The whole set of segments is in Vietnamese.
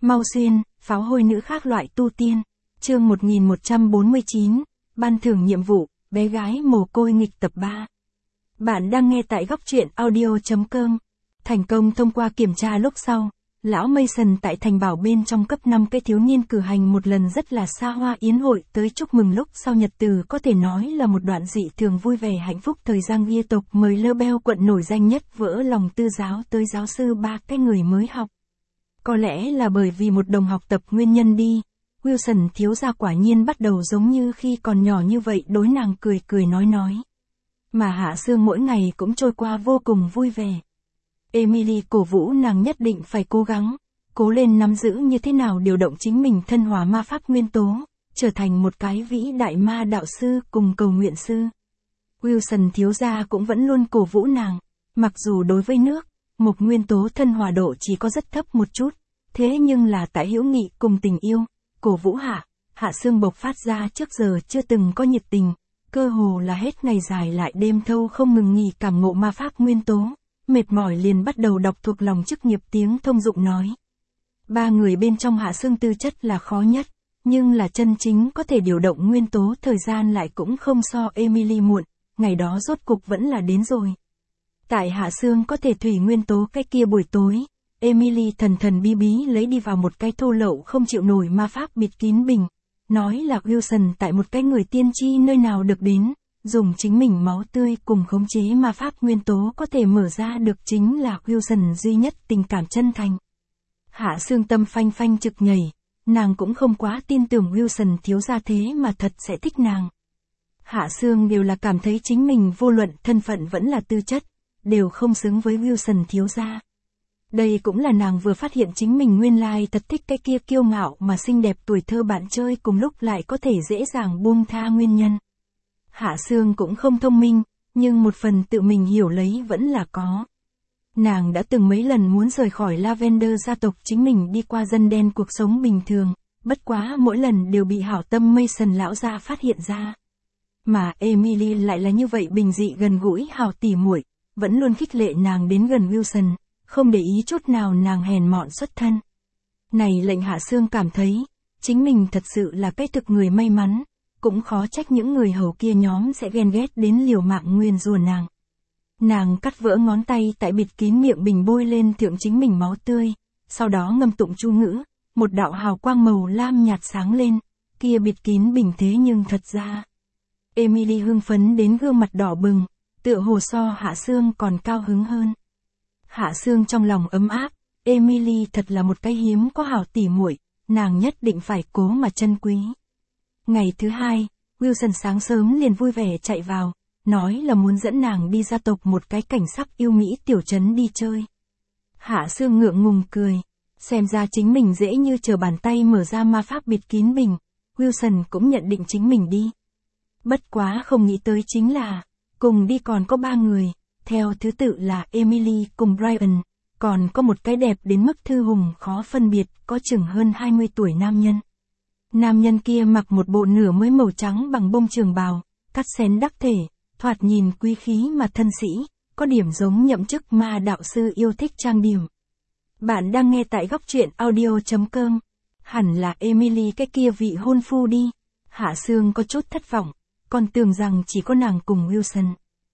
Mau Xuyên, pháo hôi nữ khác loại tu tiên. Chương 1149, ban thưởng nhiệm vụ, bé gái mồ côi nghịch tập 3. Bạn đang nghe tại góc truyện audio.com. Thành công thông qua kiểm tra lúc sau, lão Mason tại thành bảo bên trong cấp 5 cái thiếu niên cử hành một lần rất là xa hoa yến hội tới chúc mừng lúc sau nhật từ, có thể nói là một đoạn dị thường vui vẻ hạnh phúc. Thời gian ghi tộc mời lơ beo quận nổi danh nhất vỡ lòng tư giáo tới giáo sư 3 cái người mới học. Có lẽ là bởi vì một đồng học tập nguyên nhân đi, Wilson thiếu gia quả nhiên bắt đầu giống như khi còn nhỏ như vậy, đối nàng cười cười nói. Mà Hạ Sương mỗi ngày cũng trôi qua vô cùng vui vẻ. Emily cổ vũ nàng nhất định phải cố gắng, cố lên nắm giữ như thế nào điều động chính mình thân hóa ma pháp nguyên tố, trở thành một cái vĩ đại ma đạo sư cùng cầu nguyện sư. Wilson thiếu gia cũng vẫn luôn cổ vũ nàng, mặc dù đối với nước, một nguyên tố thân hòa độ chỉ có rất thấp một chút, thế nhưng là tại hữu nghị cùng tình yêu, cổ vũ Hạ Sương bộc phát ra trước giờ chưa từng có nhiệt tình, cơ hồ là hết ngày dài lại đêm thâu không ngừng nghỉ cảm ngộ ma pháp nguyên tố, mệt mỏi liền bắt đầu đọc thuộc lòng chức nghiệp tiếng thông dụng nói. Ba người bên trong Hạ Sương tư chất là khó nhất, nhưng là chân chính có thể điều động nguyên tố thời gian lại cũng không so Emily muộn, ngày đó rốt cục vẫn là đến rồi. Tại Hạ Sương có thể thủy nguyên tố cái kia buổi tối, Emily thần bí bí lấy đi vào một cái thô lậu không chịu nổi ma pháp bịt kín bình, nói là Wilson tại một cái người tiên tri nơi nào được đến, dùng chính mình máu tươi cùng khống chế ma pháp nguyên tố có thể mở ra được, chính là Wilson duy nhất tình cảm chân thành. Hạ Sương tâm phanh phanh trực nhảy, nàng cũng không quá tin tưởng Wilson thiếu gia thế mà thật sẽ thích nàng. Hạ Sương đều là cảm thấy chính mình vô luận thân phận vẫn là tư chất, đều không xứng với Wilson thiếu gia. Đây cũng là nàng vừa phát hiện chính mình nguyên lai thật thích cái kia kiêu ngạo mà xinh đẹp tuổi thơ bạn chơi cùng lúc lại có thể dễ dàng buông tha nguyên nhân. Hạ Sương cũng không thông minh, nhưng một phần tự mình hiểu lấy vẫn là có. Nàng đã từng mấy lần muốn rời khỏi Lavender gia tộc chính mình đi qua dân đen cuộc sống bình thường, bất quá mỗi lần đều bị hảo tâm Mason lão gia phát hiện ra. Mà Emily lại là như vậy bình dị gần gũi hảo tỉ muội, vẫn luôn khích lệ nàng đến gần Wilson, không để ý chút nào nàng hèn mọn xuất thân. Này lệnh Hạ Sương cảm thấy, chính mình thật sự là cái thực người may mắn, cũng khó trách những người hầu kia nhóm sẽ ghen ghét đến liều mạng nguyền rủa nàng. Nàng cắt vỡ ngón tay tại bịt kín miệng bình bôi lên thượng chính mình máu tươi, sau đó ngâm tụng chú ngữ, một đạo hào quang màu lam nhạt sáng lên, kia bịt kín bình thế nhưng thật ra. Emily hưng phấn đến gương mặt đỏ bừng, tựa hồ so Hạ Sương còn cao hứng hơn. Hạ Sương trong lòng ấm áp, Emily thật là một cái hiếm có hảo tỉ muội, nàng nhất định phải cố mà trân quý. Ngày thứ hai, Wilson sáng sớm liền vui vẻ chạy vào, nói là muốn dẫn nàng đi gia tộc một cái cảnh sắc yêu mỹ tiểu trấn đi chơi. Hạ Sương ngượng ngùng cười, xem ra chính mình dễ như trở bàn tay mở ra ma pháp bịt kín bình, Wilson cũng nhận định chính mình đi. Bất quá không nghĩ tới chính là, cùng đi còn có 3 người, theo thứ tự là Emily cùng Brian, còn có một cái đẹp đến mức thư hùng khó phân biệt, có chừng hơn 20 tuổi nam nhân. Nam nhân kia mặc một bộ nửa mới màu trắng bằng bông trường bào, cắt xén đắc thể, thoạt nhìn quý khí mà thân sĩ, có điểm giống nhậm chức ma đạo sư yêu thích trang điểm. Bạn đang nghe tại góc truyện audio.com. Hẳn là Emily cái kia vị hôn phu đi. Hạ Sương có chút thất vọng, còn tưởng rằng chỉ có nàng cùng Wilson.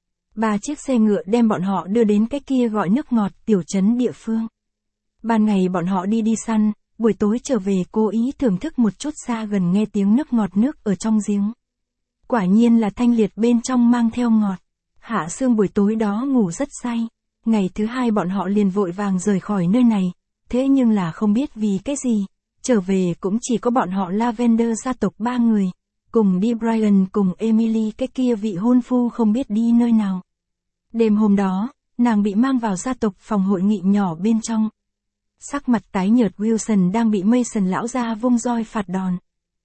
3 chiếc xe ngựa đem bọn họ đưa đến cái kia gọi nước ngọt tiểu trấn địa phương. Ban ngày bọn họ đi săn, buổi tối trở về cố ý thưởng thức một chút xa gần nghe tiếng nước ngọt nước ở trong giếng. Quả nhiên là thanh liệt bên trong mang theo ngọt. Hạ Sương buổi tối đó ngủ rất say. Ngày thứ hai bọn họ liền vội vàng rời khỏi nơi này. Thế nhưng là không biết vì cái gì, trở về cũng chỉ có bọn họ Lavender gia tộc 3 người. Cùng đi Brian cùng Emily cái kia vị hôn phu không biết đi nơi nào. Đêm hôm đó, nàng bị mang vào gia tộc phòng hội nghị nhỏ bên trong. Sắc mặt tái nhợt Wilson đang bị Mason lão gia vung roi phạt đòn.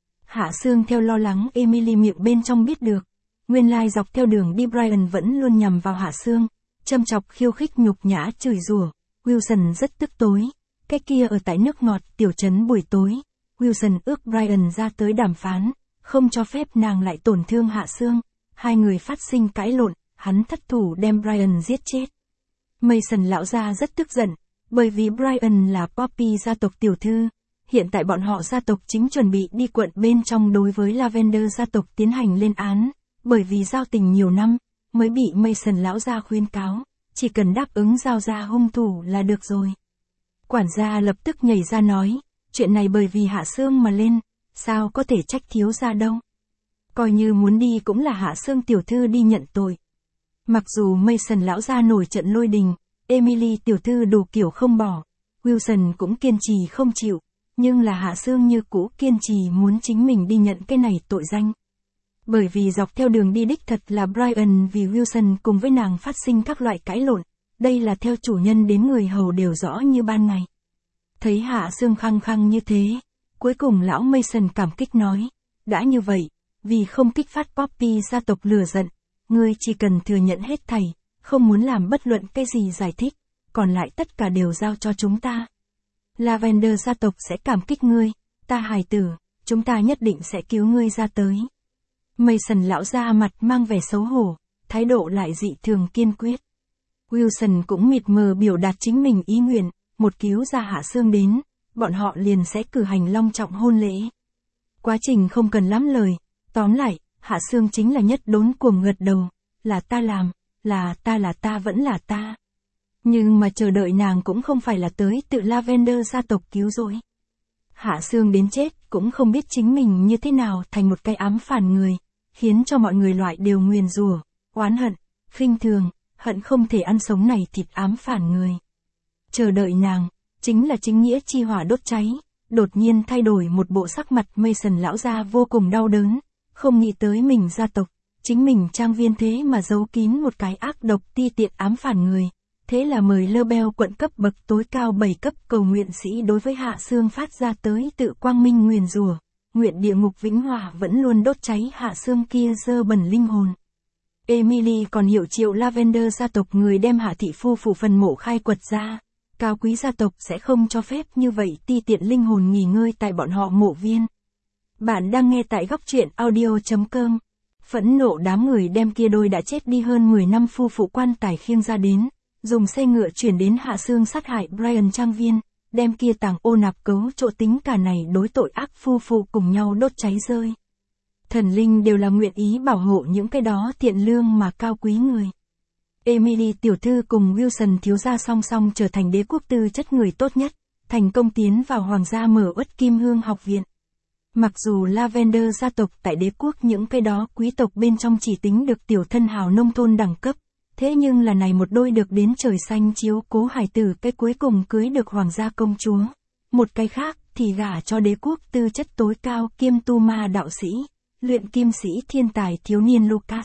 Hạ Sương theo lo lắng Emily miệng bên trong biết được, nguyên lai dọc theo đường đi Brian vẫn luôn nhằm vào Hạ Sương, châm chọc khiêu khích nhục nhã chửi rủa. Wilson rất tức tối, cái kia ở tại nước ngọt tiểu trấn buổi tối, Wilson ước Brian ra tới đàm phán, không cho phép nàng lại tổn thương Hạ Sương. Hai người phát sinh cãi lộn, hắn thất thủ đem Brian giết chết. Mason lão gia rất tức giận, bởi vì Brian là Poppy gia tộc tiểu thư, hiện tại bọn họ gia tộc chính chuẩn bị đi quận bên trong đối với Lavender gia tộc tiến hành lên án, bởi vì giao tình nhiều năm, mới bị Mason lão gia khuyên cáo, chỉ cần đáp ứng giao ra hung thủ là được rồi. Quản gia lập tức nhảy ra nói, chuyện này bởi vì Hạ Sương mà lên, sao có thể trách thiếu gia đâu. Coi như muốn đi cũng là Hạ Sương tiểu thư đi nhận tội. Mặc dù Mason lão gia nổi trận lôi đình, Emily tiểu thư đủ kiểu không bỏ, Wilson cũng kiên trì không chịu, nhưng là Hạ Sương như cũ kiên trì muốn chính mình đi nhận cái này tội danh. Bởi vì dọc theo đường đi đích thật là Brian vì Wilson cùng với nàng phát sinh các loại cãi lộn, đây là theo chủ nhân đến người hầu đều rõ như ban ngày. Thấy Hạ Sương khăng khăng như thế, cuối cùng lão Mason cảm kích nói, đã như vậy, vì không kích phát Poppy gia tộc lửa giận, ngươi chỉ cần thừa nhận hết thảy, không muốn làm bất luận cái gì giải thích, còn lại tất cả đều giao cho chúng ta. Lavender gia tộc sẽ cảm kích ngươi, ta hài tử, chúng ta nhất định sẽ cứu ngươi ra tới. Mason lão gia mặt mang vẻ xấu hổ, thái độ lại dị thường kiên quyết. Wilson cũng mịt mờ biểu đạt chính mình ý nguyện, một cứu ra Hạ Sương đến, bọn họ liền sẽ cử hành long trọng hôn lễ. Quá trình không cần lắm lời, tóm lại, Hạ Sương chính là nhất đốn cuồng gật đầu, là ta làm, là ta vẫn là ta. Nhưng mà chờ đợi nàng cũng không phải là tới tự Lavender gia tộc cứu rỗi. Hạ Sương đến chết cũng không biết chính mình như thế nào thành một cái ám phản người, khiến cho mọi người loại đều nguyền rủa, oán hận, khinh thường, hận không thể ăn sống này thịt ám phản người. Chờ đợi nàng, chính là chính nghĩa chi hỏa đốt cháy, đột nhiên thay đổi một bộ sắc mặt Mason lão gia vô cùng đau đớn, không nghĩ tới mình gia tộc, chính mình trang viên thế mà giấu kín một cái ác độc ti tiện ám phản người. Thế là mời Lebel quận cấp bậc tối cao 7 cấp cầu nguyện sĩ đối với Hạ Sương phát ra tới tự quang minh nguyền rủa, nguyện địa ngục vĩnh hỏa vẫn luôn đốt cháy Hạ Sương kia dơ bẩn linh hồn. Emily còn hiệu triệu Lavender gia tộc người đem Hạ thị phu phụ phần mộ khai quật ra, cao quý gia tộc sẽ không cho phép như vậy ti tiện linh hồn nghỉ ngơi tại bọn họ mộ viên. Bạn đang nghe tại góc truyện audio.com. Phẫn nộ đám người đem kia đôi đã chết đi hơn 10 năm phu phụ quan tài khiêng ra đến, dùng xe ngựa chuyển đến Hạ Sương sát hại Brian trang viên, đem kia tàng ô nạp cấu chỗ tính cả này đối tội ác phu phụ cùng nhau đốt cháy rơi. Thần linh đều là nguyện ý bảo hộ những cái đó thiện lương mà cao quý người. Emily tiểu thư cùng Wilson thiếu gia song song trở thành đế quốc tư chất người tốt nhất, thành công tiến vào hoàng gia mở Uất Kim Hương học viện. Mặc dù Lavender gia tộc tại đế quốc những cái đó quý tộc bên trong chỉ tính được tiểu thân hào nông thôn đẳng cấp, thế nhưng là này một đôi được đến trời xanh chiếu cố hài tử cái cuối cùng cưới được hoàng gia công chúa. Một cái khác thì gả cho đế quốc tư chất tối cao kiêm tu ma đạo sĩ, luyện kim sĩ thiên tài thiếu niên Lucas.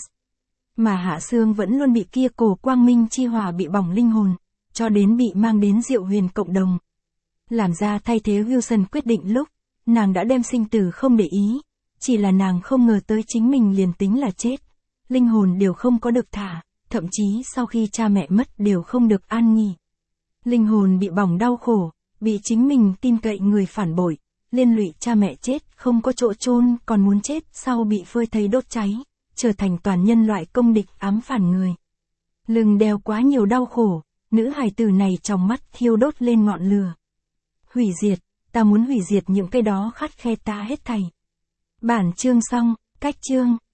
Mà Hạ Sương vẫn luôn bị kia cổ quang minh chi hỏa bị bỏng linh hồn, cho đến bị mang đến Diệu Huyền cộng đồng. Làm ra thay thế Wilson quyết định lúc, nàng đã đem sinh tử không để ý, chỉ là nàng không ngờ tới chính mình liền tính là chết, linh hồn đều không có được thả, thậm chí sau khi cha mẹ mất đều không được an nghỉ. Linh hồn bị bỏng đau khổ, bị chính mình tin cậy người phản bội, liên lụy cha mẹ chết không có chỗ chôn còn muốn chết sau bị phơi thây đốt cháy, trở thành toàn nhân loại công địch ám phản người. Lưng đeo quá nhiều đau khổ, nữ hài tử này trong mắt thiêu đốt lên ngọn lửa. Hủy diệt, ta muốn hủy diệt những cái đó khắt khe ta hết thảy. Bản chương xong, cách chương.